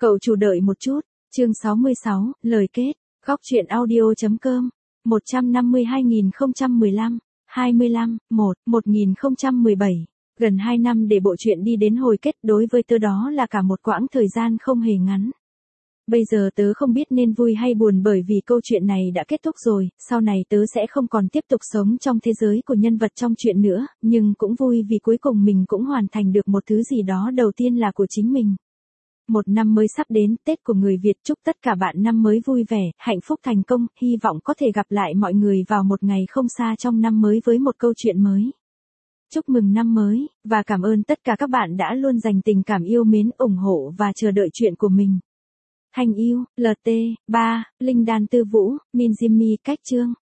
Cậu chủ đợi một chút. Chương 66, lời kết. Góc truyện audio.com. 152.015, 1017. Gần 2 năm để bộ truyện đi đến hồi kết, đối với tớ đó là cả một quãng thời gian không hề ngắn. Bây giờ tớ không biết nên vui hay buồn bởi vì câu chuyện này đã kết thúc rồi, sau này tớ sẽ không còn tiếp tục sống trong thế giới của nhân vật trong chuyện nữa, nhưng cũng vui vì cuối cùng mình cũng hoàn thành được một thứ gì đó đầu tiên là của chính mình. Một năm mới sắp đến, Tết của người Việt, chúc tất cả bạn năm mới vui vẻ, hạnh phúc thành công, hy vọng có thể gặp lại mọi người vào một ngày không xa trong năm mới với một câu chuyện mới. Chúc mừng năm mới, và cảm ơn tất cả các bạn đã luôn dành tình cảm yêu mến, ủng hộ và chờ đợi chuyện của mình. Thanh yêu, LT, 3, Linh Đan Tư Vũ, Min Jimmy, Cách Trương.